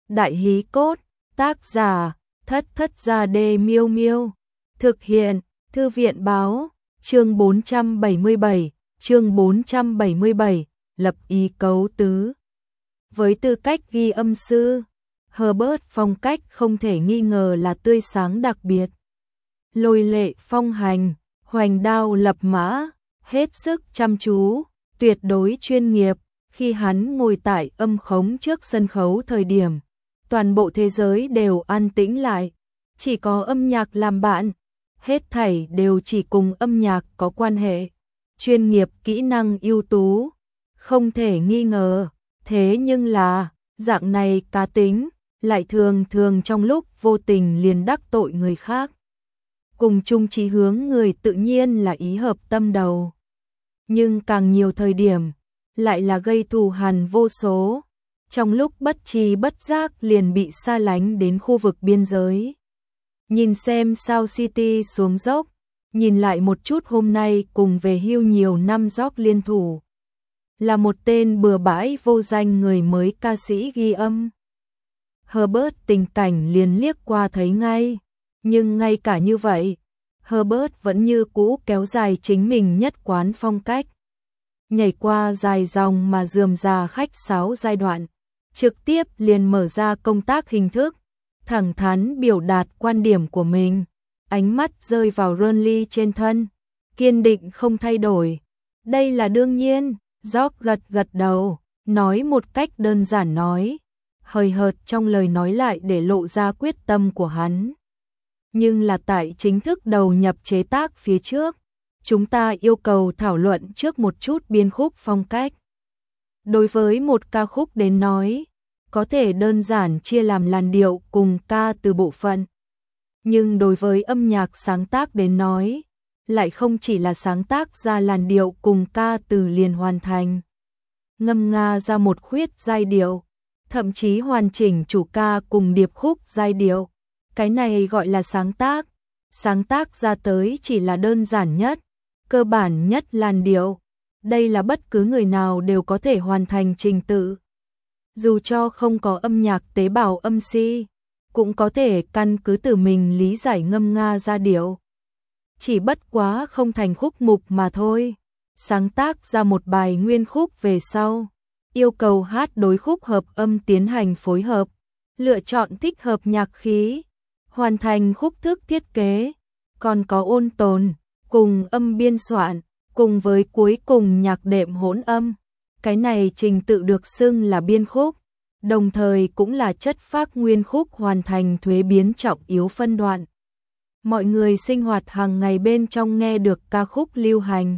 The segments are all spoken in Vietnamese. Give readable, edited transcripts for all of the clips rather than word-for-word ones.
Đại hí cốt, tác giả, Thất Thất Gia Đê Miêu Miêu. Thực hiện, Thư viện báo, chương 477, lập ý cấu tứ. Với tư cách ghi âm sư, Herbert phong cách không thể nghi ngờ là tươi sáng đặc biệt. Lôi lệ phong hành, hoành đao lập mã, hết sức chăm chú, tuyệt đối chuyên nghiệp. Khi hắn ngồi tại âm khống trước sân khấu thời điểm, toàn bộ thế giới đều an tĩnh lại, chỉ có âm nhạc làm bạn, hết thảy đều chỉ cùng âm nhạc có quan hệ. Chuyên nghiệp, kỹ năng ưu tú, không thể nghi ngờ, thế nhưng là, dạng này cá tính, lại thường thường trong lúc vô tình liền đắc tội người khác. Cùng chung chí hướng người tự nhiên là ý hợp tâm đầu, nhưng càng nhiều thời điểm, lại là gây thù hằn vô số, trong lúc bất tri bất giác liền bị xa lánh đến khu vực biên giới. Nhìn xem South City xuống dốc, nhìn lại một chút hôm nay cùng về hưu nhiều năm Rock liên thủ. Là một tên bừa bãi vô danh người mới ca sĩ ghi âm. Herbert tình cảnh liền liếc qua thấy ngay, nhưng ngay cả như vậy, Herbert vẫn như cũ kéo dài chính mình nhất quán phong cách. Nhảy qua dài dòng mà rườm rà khách sáo giai đoạn, trực tiếp liền mở ra công tác hình thức, thẳng thắn biểu đạt quan điểm của mình, ánh mắt rơi vào Ronly trên thân, kiên định không thay đổi. Đây là đương nhiên, George gật gật đầu, nói một cách đơn giản nói, hời hợt trong lời nói lại để lộ ra quyết tâm của hắn. Nhưng là tại chính thức đầu nhập chế tác phía trước, chúng ta yêu cầu thảo luận trước một chút biên khúc phong cách. Đối với một ca khúc đến nói, có thể đơn giản chia làm làn điệu cùng ca từ bộ phận. Nhưng đối với âm nhạc sáng tác đến nói, lại không chỉ là sáng tác ra làn điệu cùng ca từ liền hoàn thành. Ngâm nga ra một khuyết giai điệu, thậm chí hoàn chỉnh chủ ca cùng điệp khúc giai điệu. Cái này gọi là sáng tác. Sáng tác ra tới chỉ là đơn giản nhất, cơ bản nhất làn điệu. Đây là bất cứ người nào đều có thể hoàn thành trình tự. Dù cho không có âm nhạc tế bào âm si, cũng có thể căn cứ từ mình lý giải ngâm nga ra điệu. Chỉ bất quá không thành khúc mục mà thôi. Sáng tác ra một bài nguyên khúc về sau, yêu cầu hát đối khúc hợp âm tiến hành phối hợp, lựa chọn thích hợp nhạc khí, hoàn thành khúc thức thiết kế, còn có ôn tồn, cùng âm biên soạn, cùng với cuối cùng nhạc đệm hỗn âm. Cái này trình tự được xưng là biên khúc, đồng thời cũng là chất phác nguyên khúc hoàn thành thuế biến trọng yếu phân đoạn. Mọi người sinh hoạt hàng ngày bên trong nghe được ca khúc lưu hành,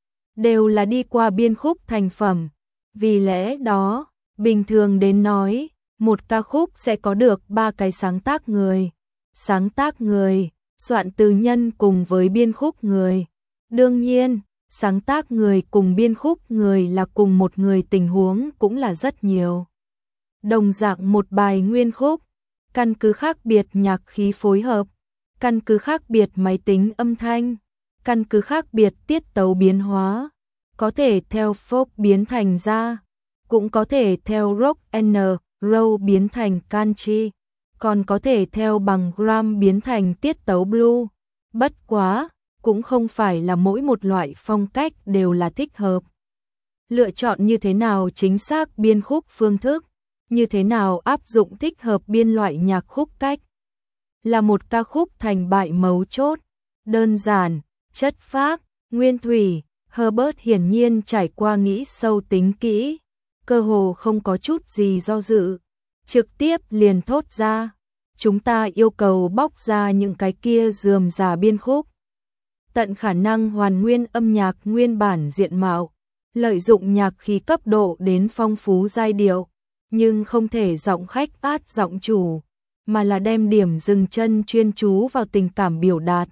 đều là đi qua biên khúc thành phẩm. Vì lẽ đó, bình thường đến nói, một ca khúc sẽ có được 3 cái sáng tác người. Sáng tác người, soạn từ nhân cùng với biên khúc người. Đương nhiên, sáng tác người cùng biên khúc người là cùng một người, tình huống cũng là rất nhiều. Đồng dạng một bài nguyên khúc, căn cứ khác biệt nhạc khí phối hợp, căn cứ khác biệt máy tính âm thanh, căn cứ khác biệt tiết tấu biến hóa, có thể theo folk biến thành jazz, cũng có thể theo rock and roll biến thành country, còn có thể theo bằng gram biến thành tiết tấu blue. Bất quá, cũng không phải là mỗi một loại phong cách đều là thích hợp. Lựa chọn như thế nào chính xác biên khúc phương thức, như thế nào áp dụng thích hợp biên loại nhạc khúc cách, là một ca khúc thành bại mấu chốt. Đơn giản, chất phác, nguyên thủy, Herbert hiển nhiên trải qua nghĩ sâu tính kỹ, cơ hồ không có chút gì do dự, trực tiếp liền thốt ra. Chúng ta yêu cầu bóc ra những cái kia rườm rà biên khúc, tận khả năng hoàn nguyên âm nhạc nguyên bản diện mạo, lợi dụng nhạc khí cấp độ đến phong phú giai điệu, nhưng không thể giọng khách át giọng chủ, mà là đem điểm dừng chân chuyên chú vào tình cảm biểu đạt.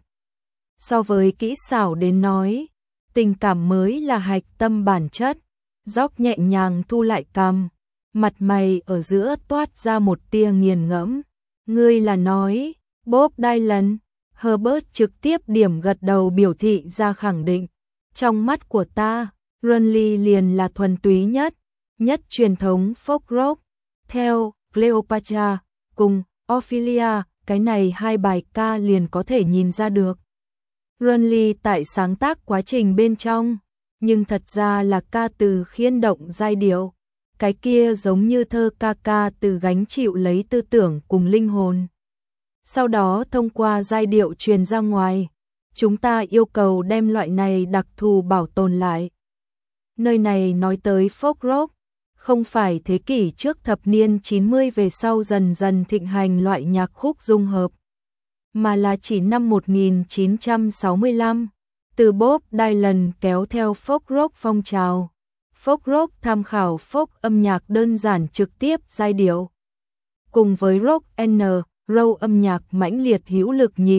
So với kỹ xảo đến nói, tình cảm mới là hạch tâm bản chất. Rock nhẹ nhàng thu lại cằm, mặt mày ở giữa toát ra một tia nghiền ngẫm. Ngươi là nói, Bob Dylan. Herbert trực tiếp điểm gật đầu biểu thị ra khẳng định. Trong mắt của ta, Ronly liền là thuần túy nhất truyền thống folk rock. Theo Cleopatra cùng Ophelia, cái này hai bài ca liền có thể nhìn ra được Ronly tại sáng tác quá trình bên trong, nhưng thật ra là ca từ khiên động giai điệu, cái kia giống như thơ ca từ gánh chịu lấy tư tưởng cùng linh hồn. Sau đó thông qua giai điệu truyền ra ngoài, chúng ta yêu cầu đem loại này đặc thù bảo tồn lại. Nơi này nói tới folk rock, không phải thế kỷ trước thập niên 90 về sau dần dần thịnh hành loại nhạc khúc dung hợp, mà là chỉ năm 1965, từ Bob Dylan kéo theo folk rock phong trào. Folk rock tham khảo folk âm nhạc đơn giản trực tiếp giai điệu, cùng với rock and roll âm nhạc mãnh liệt hữu lực nhịp,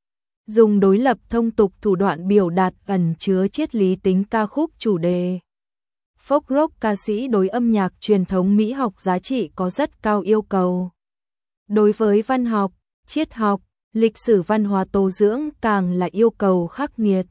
dùng đối lập thông tục thủ đoạn biểu đạt ẩn chứa triết lý tính ca khúc chủ đề. Folk rock ca sĩ đối âm nhạc truyền thống mỹ học giá trị có rất cao yêu cầu. Đối với văn học, triết học, lịch sử văn hóa tố dưỡng càng là yêu cầu khắc nghiệt.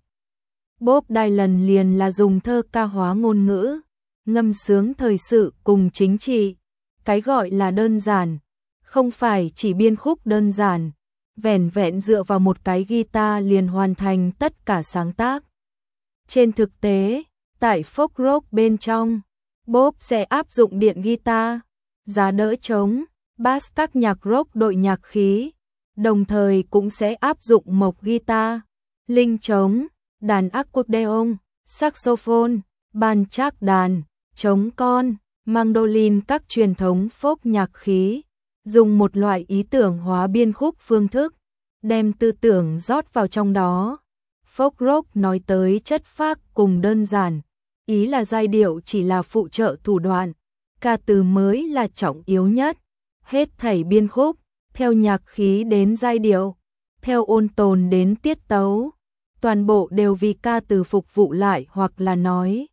Bob Dylan liền là dùng thơ ca hóa ngôn ngữ, ngâm sướng thời sự cùng chính trị. Cái gọi là đơn giản, không phải chỉ biên khúc đơn giản, vẻn vẹn dựa vào một cái guitar liền hoàn thành tất cả sáng tác. Trên thực tế, tại folk rock bên trong, Bob sẽ áp dụng điện guitar, giá đỡ trống, bass các nhạc rock đội nhạc khí, đồng thời cũng sẽ áp dụng mộc guitar, linh trống, đàn accordion, saxophone, bàn trác đàn, trống con, mandolin các truyền thống folk nhạc khí, dùng một loại ý tưởng hóa biên khúc phương thức, đem tư tưởng rót vào trong đó. Folk rock nói tới chất phác cùng đơn giản, ý là giai điệu chỉ là phụ trợ thủ đoạn, ca từ mới là trọng yếu nhất, hết thảy biên khúc, theo nhạc khí đến giai điệu, theo ôn tồn đến tiết tấu, toàn bộ đều vì ca từ phục vụ lại hoặc là nói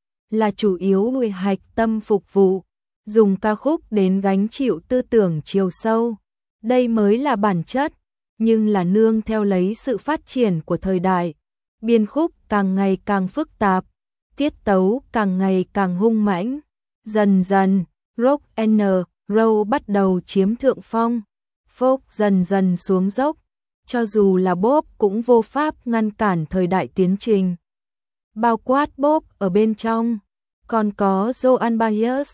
là chủ yếu nuôi hạch tâm phục vụ, dùng ca khúc đến gánh chịu tư tưởng chiều sâu. Đây mới là bản chất, nhưng là nương theo lấy sự phát triển của thời đại, biên khúc càng ngày càng phức tạp, tiết tấu càng ngày càng hung mãnh. Dần dần, rock and roll bắt đầu chiếm thượng phong, folk dần dần xuống dốc, cho dù là Bob cũng vô pháp ngăn cản thời đại tiến trình. Bao quát Bob ở bên trong, còn có Joan Baez,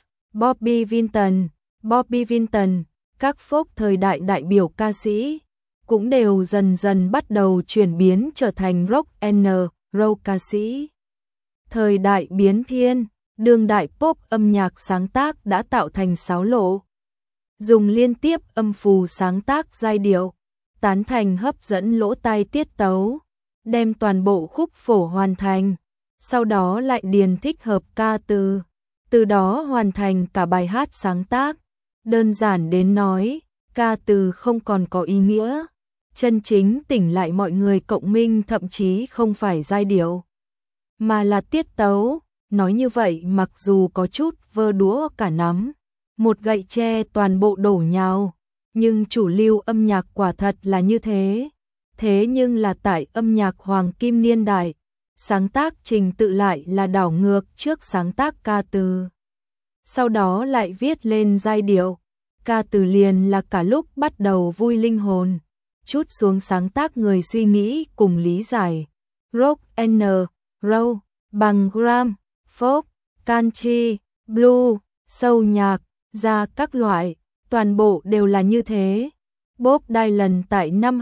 Bobby Vinton, các folk thời đại đại biểu ca sĩ, cũng đều dần dần bắt đầu chuyển biến trở thành rock and roll ca sĩ. Thời đại biến thiên, đương đại pop âm nhạc sáng tác đã tạo thành sáo lộ, dùng liên tiếp âm phù sáng tác giai điệu, tán thành hấp dẫn lỗ tai tiết tấu, đem toàn bộ khúc phổ hoàn thành, sau đó lại điền thích hợp ca từ đó hoàn thành cả bài hát sáng tác. Đơn giản đến nói, ca từ không còn có ý nghĩa, chân chính tỉnh lại mọi người cộng minh thậm chí không phải giai điệu, mà là tiết tấu. Nói như vậy mặc dù có chút vơ đũa cả nắm, một gậy tre toàn bộ đổ nhào, nhưng chủ lưu âm nhạc quả thật là như thế. Thế nhưng là tại âm nhạc hoàng kim niên đại, sáng tác trình tự lại là đảo ngược, trước sáng tác ca từ, sau đó lại viết lên giai điệu. Ca từ liền là cả lúc bắt đầu vui linh hồn, chút xuống sáng tác người suy nghĩ cùng lý giải. Rock and roll, bằng gram, folk, country, blue, soul nhạc, ra các loại, toàn bộ đều là như thế. Bob Dylan tại năm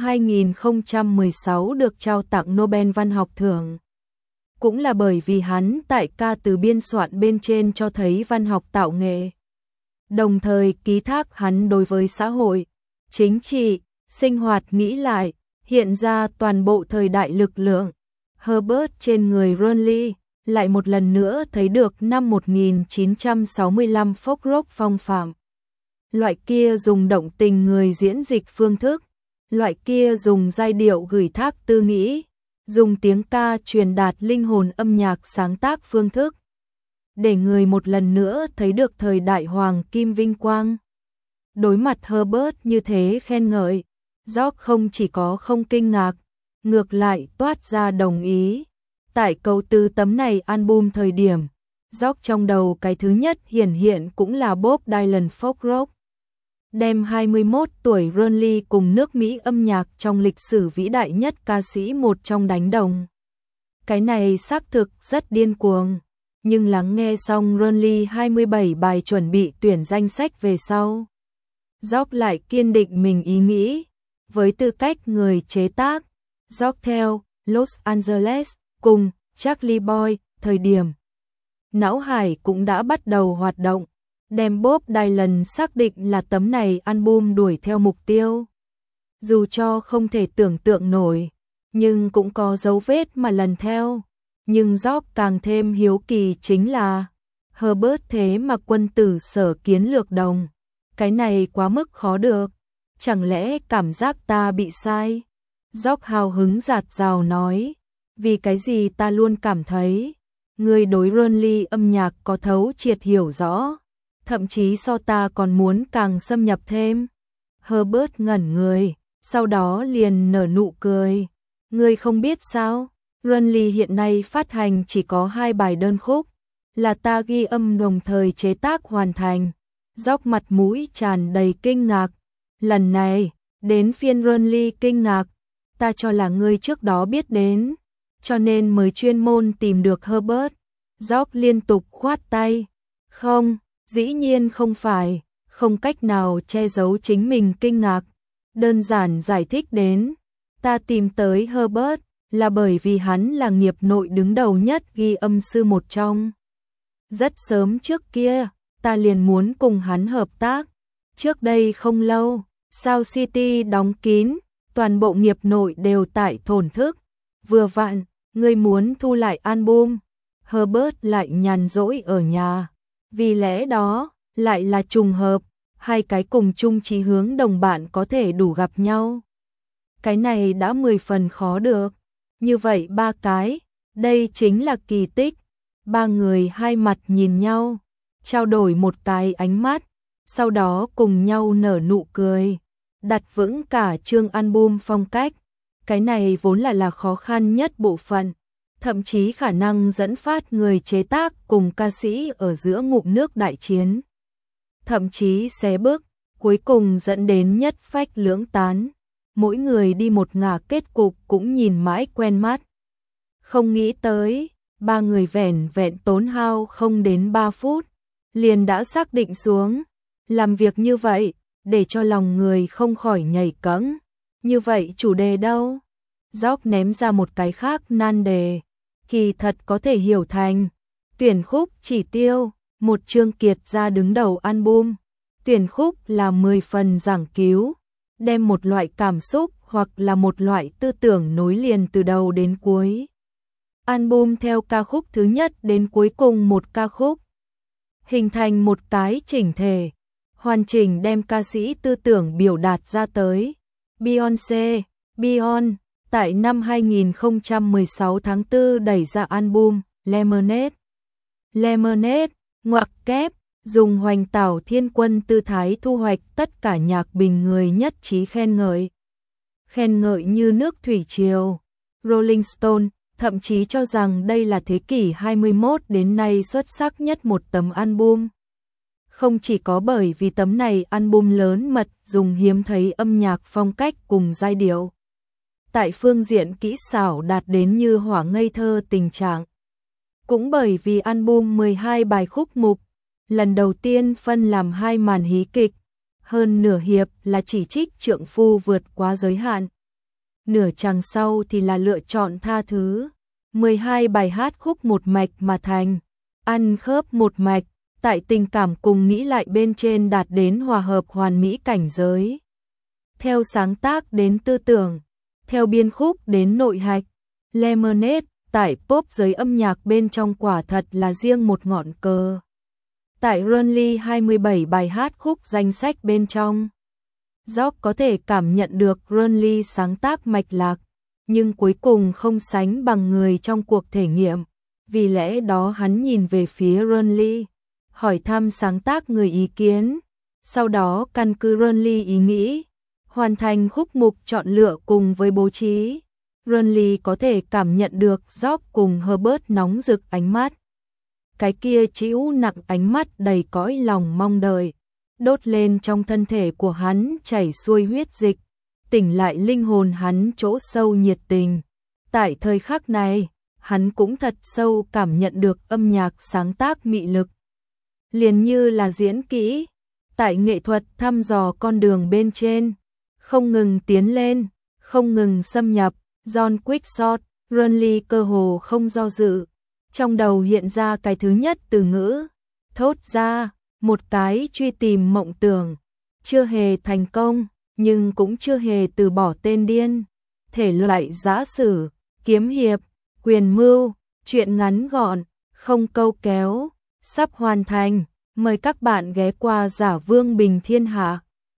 2016 được trao tặng Nobel Văn học thưởng, cũng là bởi vì hắn tại ca từ biên soạn bên trên cho thấy văn học tạo nghệ, đồng thời ký thác hắn đối với xã hội, chính trị, sinh hoạt nghĩ lại, hiện ra toàn bộ thời đại lực lượng. Herbert trên người Ronly lại một lần nữa thấy được năm 1965 folk rock phong phạm. Loại kia dùng động tình người diễn dịch phương thức, loại kia dùng giai điệu gửi thác tư nghĩ, dùng tiếng ca truyền đạt linh hồn âm nhạc sáng tác phương thức, để người một lần nữa thấy được thời đại hoàng kim vinh quang. Đối mặt Herbert như thế khen ngợi, George không chỉ có không kinh ngạc, ngược lại toát ra đồng ý. Tại câu từ tấm này album thời điểm, George trong đầu cái thứ nhất hiển hiện cũng là Bob Dylan folk rock. đem 21 tuổi Ronly cùng nước Mỹ âm nhạc trong lịch sử vĩ đại nhất ca sĩ một trong đánh đồng. Cái này xác thực rất điên cuồng, nhưng lắng nghe xong Ronly 27 bài chuẩn bị tuyển danh sách về sau, Jock lại kiên định mình ý nghĩ. Với tư cách người chế tác, Jock theo Los Angeles cùng Charlie Boy, thời điểm não hải cũng đã bắt đầu hoạt động, đem Bob Dylan xác định là tấm này album đuổi theo mục tiêu. Dù cho không thể tưởng tượng nổi, nhưng cũng có dấu vết mà lần theo. Nhưng Jock càng thêm hiếu kỳ chính là Herbert thế mà quân tử sở kiến lược đồng. Cái này quá mức khó được. Chẳng lẽ cảm giác ta bị sai? Jock hào hứng dạt dào nói. Vì cái gì ta luôn cảm thấy người đối Ronly âm nhạc có thấu triệt hiểu rõ, thậm chí so ta còn muốn càng xâm nhập thêm. Herbert ngẩn người, sau đó liền nở nụ cười. Ngươi không biết sao? Ronly hiện nay phát hành chỉ có 2 bài đơn khúc, là ta ghi âm đồng thời chế tác hoàn thành. Jock mặt mũi tràn đầy kinh ngạc. Lần này, đến phiên Ronly kinh ngạc, ta cho là ngươi trước đó biết đến, cho nên mới chuyên môn tìm được Herbert. Jock liên tục khoát tay. Không, dĩ nhiên không phải, không cách nào che giấu chính mình kinh ngạc. Đơn giản giải thích đến, ta tìm tới Herbert là bởi vì hắn là nghiệp nội đứng đầu nhất ghi âm sư một trong. Rất sớm trước kia, ta liền muốn cùng hắn hợp tác. Trước đây không lâu, Sound City đóng kín, toàn bộ nghiệp nội đều tại thổn thức. Vừa vặn, ngươi muốn thu lại album, Herbert lại nhàn rỗi ở nhà. Vì lẽ đó, lại là trùng hợp, hai cái cùng chung chí hướng đồng bạn có thể đủ gặp nhau. Cái này đã 10 phần khó được. Như vậy 3 cái, đây chính là kỳ tích. 3 người hai mặt nhìn nhau, trao đổi một cái ánh mắt, sau đó cùng nhau nở nụ cười, đặt vững cả chương album phong cách. Cái này vốn là khó khăn nhất bộ phận, thậm chí khả năng dẫn phát người chế tác cùng ca sĩ ở giữa ngụm nước đại chiến. Thậm chí xé bước, cuối cùng dẫn đến nhất phách lưỡng tán. Mỗi người đi một ngả, kết cục cũng nhìn mãi quen mắt. Không nghĩ tới, 3 người vẻn vẹn tốn hao không đến 3 phút, liền đã xác định xuống. Làm việc như vậy, để cho lòng người không khỏi nhảy cẫng. Như vậy chủ đề đâu? Jock ném ra một cái khác nan đề. Kỳ thật có thể hiểu thành tuyển khúc chỉ tiêu, một chương kiệt ra đứng đầu album. Tuyển khúc là 10 phần giảng cứu, đem một loại cảm xúc hoặc là một loại tư tưởng nối liền từ đầu đến cuối. Album theo ca khúc thứ nhất đến cuối cùng một ca khúc, hình thành một cái chỉnh thể, hoàn chỉnh đem ca sĩ tư tưởng biểu đạt ra tới. Beyoncé, tại năm 2016 tháng 4 đẩy ra album Lemonade, ngoặc kép, dùng hoành tảo thiên quân tư thái thu hoạch tất cả nhạc bình người nhất trí khen ngợi. Khen ngợi như nước thủy triều. Rolling Stone thậm chí cho rằng đây là thế kỷ 21 đến nay xuất sắc nhất một tấm album. Không chỉ có bởi vì tấm này album lớn mật dùng hiếm thấy âm nhạc phong cách cùng giai điệu, tại phương diện kỹ xảo đạt đến như hỏa ngây thơ tình trạng. Cũng bởi vì album 12 bài khúc mục, lần đầu tiên phân làm 2 màn hí kịch, hơn nửa hiệp là chỉ trích trượng phu vượt quá giới hạn. Nửa chàng sau thì là lựa chọn tha thứ. 12 bài hát khúc một mạch mà thành, ăn khớp một mạch, tại tình cảm cùng nghĩ lại bên trên đạt đến hòa hợp hoàn mỹ cảnh giới. Theo sáng tác đến tư tưởng, theo biên khúc đến nội hạch, Lemonade tại pop giới âm nhạc bên trong quả thật là riêng một ngọn cờ. Tại Ronly 27 bài hát khúc danh sách bên trong, Jock có thể cảm nhận được Ronly sáng tác mạch lạc, nhưng cuối cùng không sánh bằng người trong cuộc thể nghiệm. Vì lẽ đó hắn nhìn về phía Ronly, hỏi thăm sáng tác người ý kiến, sau đó căn cứ Ronly ý nghĩ, hoàn thành khúc mục chọn lựa cùng với bố trí. Ronly có thể cảm nhận được Jock cùng Herbert nóng rực ánh mắt. Cái kia trĩu nặng ánh mắt đầy cõi lòng mong đợi. đốt lên trong thân thể của hắn chảy xuôi huyết dịch, tỉnh lại linh hồn hắn chỗ sâu nhiệt tình. Tại thời khắc này, hắn cũng thật sâu cảm nhận được âm nhạc sáng tác mị lực. Liền như là diễn kỹ, tại nghệ thuật thăm dò con đường bên trên, không ngừng tiến lên, không ngừng xâm nhập, John Quixote, Runley cơ hồ không do dự, trong đầu hiện ra cái thứ nhất từ ngữ, thốt ra, một cái truy tìm mộng tưởng, chưa hề thành công, nhưng cũng chưa hề từ bỏ tên điên, thể loại giã sử, kiếm hiệp, quyền mưu, truyện ngắn gọn, không câu kéo, sắp hoàn thành, mời các bạn ghé qua Giả Vương Bình Thiên Hạ.